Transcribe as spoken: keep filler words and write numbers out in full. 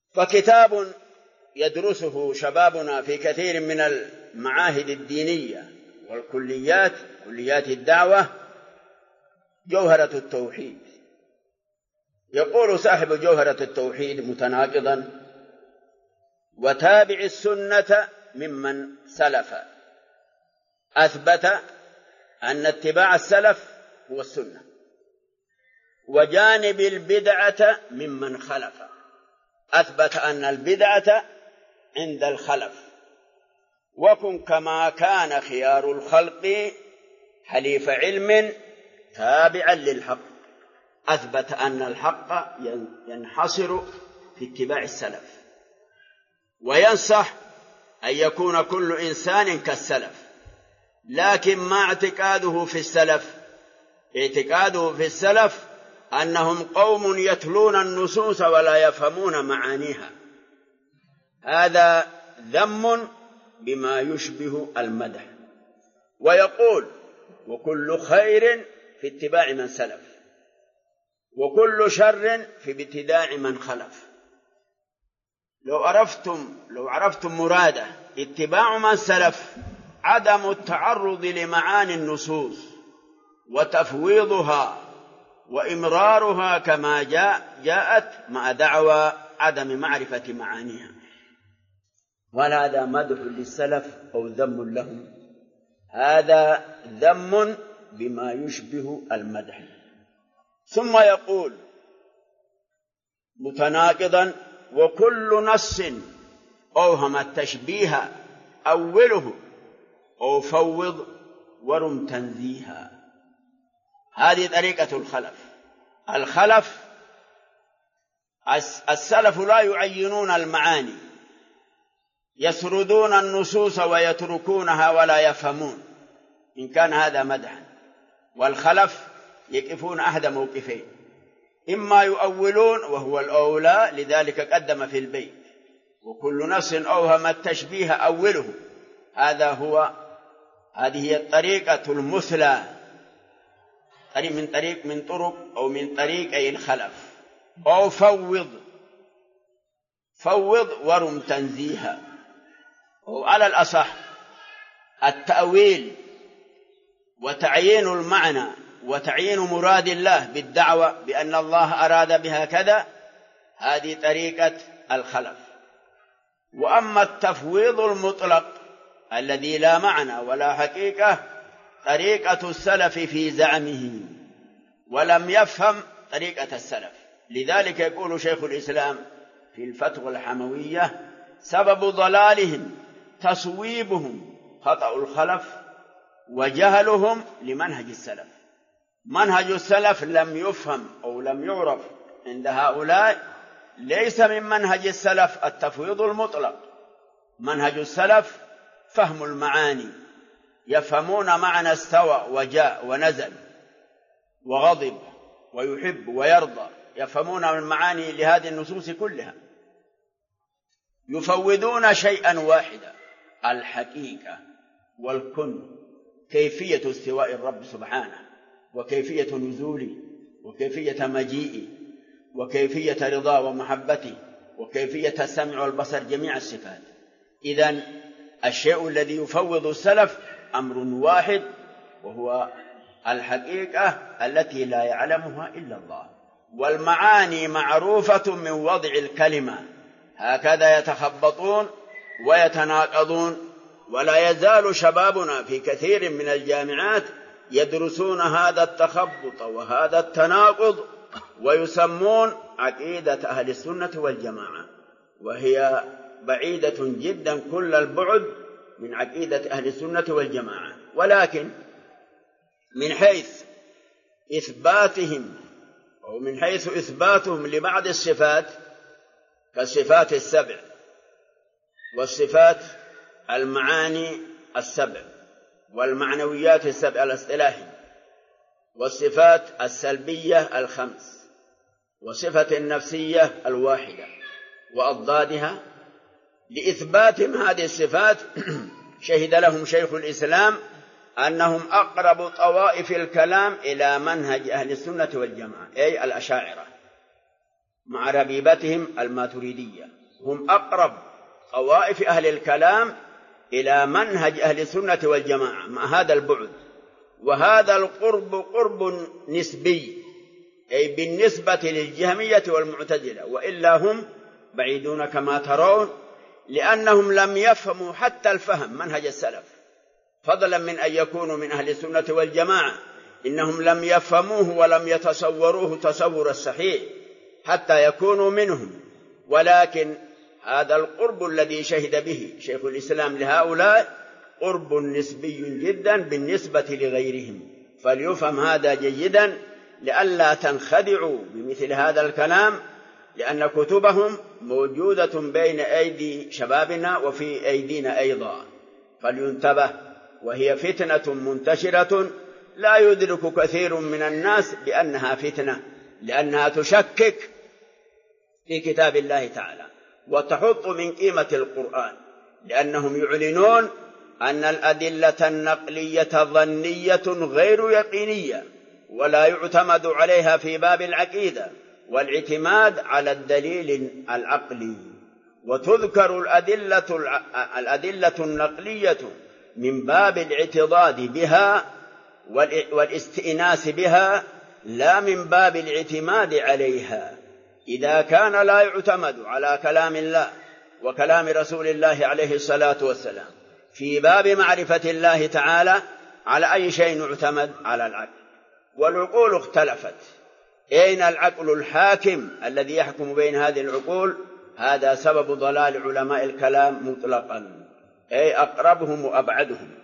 فكتاب يدرسه شبابنا في كثير من المعاهد الدينية والكليات كليات الدعوة جوهرة التوحيد. يقول صاحب جوهرة التوحيد متناقضا: وتابع السنة ممن سلف. أثبت أن اتباع السلف هو السنة، وجانب البدعة ممن خلف. أثبت أن البدعة عند الخلف. وكن كما كان خيار الخلق حليف علم تابعا للحق. أثبت أن الحق ينحصر في اتباع السلف، وينصح أن يكون كل إنسان كالسلف، لكن ما اعتقاده في السلف؟ اعتقاده في السلف أنهم قوم يتلون النصوص ولا يفهمون معانيها. هذا ذم بما يشبه المدح. ويقول: وكل خير في اتباع من سلف، وكل شر في ابتداع من خلف. لو عرفتم لو عرفتم مراده اتباع من سلف عدم التعرض لمعاني النصوص وتفويضها وإمرارها كما جاء جاءت مع دعوى عدم معرفة معانيها. ولا هذا مدح للسلف أو ذم لهم، هذا ذم بما يشبه المدح. ثم يقول متناقضا: وكل نص أوهم التشبيه أوله أو فوض ورم تنزيها. هذه طريقة الخلف. الخلف السلف لا يعينون المعاني، يسردون النصوص ويتركونها ولا يفهمون، إن كان هذا مدحا. والخلف يقفون أحد موقفين: إما يؤولون وهو الأولى، لذلك قدم في البيت وكل نص أوهم التشبيه أوله. هذا هو هذه هي الطريقة المثلى من طريق من طرق أو من طريقي الخلف. أو فوض فوض ورم تنزيها. وعلى الأصح التأويل وتعيين المعنى وتعيين مراد الله بالدعوة بأن الله أراد بها كذا، هذه طريقة الخلف. وأما التفويض المطلق الذي لا معنى ولا حقيقة طريقة السلف في زعمه، ولم يفهم طريقة السلف. لذلك يقول شيخ الإسلام في الفتوى الحموية: سبب ضلالهم تصويبهم خطأ الخلف وجهلهم لمنهج السلف. منهج السلف لم يفهم أو لم يعرف عند هؤلاء. ليس من منهج السلف التفويض المطلق. منهج السلف فهم المعاني، يفهمون معنى استوى وجاء ونزل وغضب ويحب ويرضى، يفهمون المعاني لهذه النصوص كلها. يفوضون شيئا واحدا: الحقيقة والكن، كيفية استواء الرب سبحانه، وكيفية نزوله، وكيفية مجيئه، وكيفية رضاه ومحبته، وكيفية السمع والبصر، جميع الصفات. إذن الشيء الذي يفوض السلف أمر واحد، وهو الحقيقة التي لا يعلمها إلا الله. والمعاني معروفة من وضع الكلمة، هكذا يتخبطون ويتناقضون. ولا يزال شبابنا في كثير من الجامعات يدرسون هذا التخبط وهذا التناقض، ويسمون عقيدة أهل السنة والجماعة، وهي بعيدة جدا كل البعد من عقيدة أهل السنة والجماعة. ولكن من حيث إثباتهم أو من حيث إثباتهم لبعض الصفات كالصفات السبع والصفات المعاني السبع والمعنويات السبع الاصطلاحي والصفات السلبية الخمس وصفة النفسية الواحدة وأضدادها، لإثباتهم هذه الصفات شهد لهم شيخ الإسلام أنهم أقرب طوائف الكلام إلى منهج أهل السنة والجماعة، أي الأشاعرة، مع ربيبتهم الماتريدية. هم أقرب طوائف أهل الكلام إلى منهج أهل السنة والجماعة مع هذا البعد. وهذا القرب قرب نسبي، أي بالنسبة للجهمية والمعتزلة، وإلا هم بعيدون كما ترون، لأنهم لم يفهموا حتى الفهم منهج السلف، فضلا من أن يكونوا من أهل السنة والجماعة، إنهم لم يفهموه ولم يتصوروه تصور الصحيح حتى يكونوا منهم. ولكن هذا القرب الذي شهد به شيخ الإسلام لهؤلاء قرب نسبي جدا بالنسبة لغيرهم، فليفهم هذا جيدا لئلا تنخدعوا بمثل هذا الكلام، لأن كتبهم موجودة بين أيدي شبابنا وفي أيدينا أيضا، فلينتبه. وهي فتنة منتشرة لا يدرك كثير من الناس بأنها فتنة، لأنها تشكك في كتاب الله تعالى وتحط من قيمة القرآن، لأنهم يعلنون أن الأدلة النقلية ظنية غير يقينية ولا يعتمد عليها في باب العقيدة، والاعتماد على الدليل العقلي. وتذكر الأدلة, الأدلة النقلية من باب الاعتضاد بها والاستئناس بها، لا من باب الاعتماد عليها. إذا كان لا يعتمد على كلام الله وكلام رسول الله عليه الصلاة والسلام في باب معرفة الله تعالى، على أي شيء يعتمد؟ على العقل. والعقول اختلفت، أين العقل الحاكم الذي يحكم بين هذه العقول؟ هذا سبب ضلال علماء الكلام مطلقا، أي أقربهم وأبعدهم.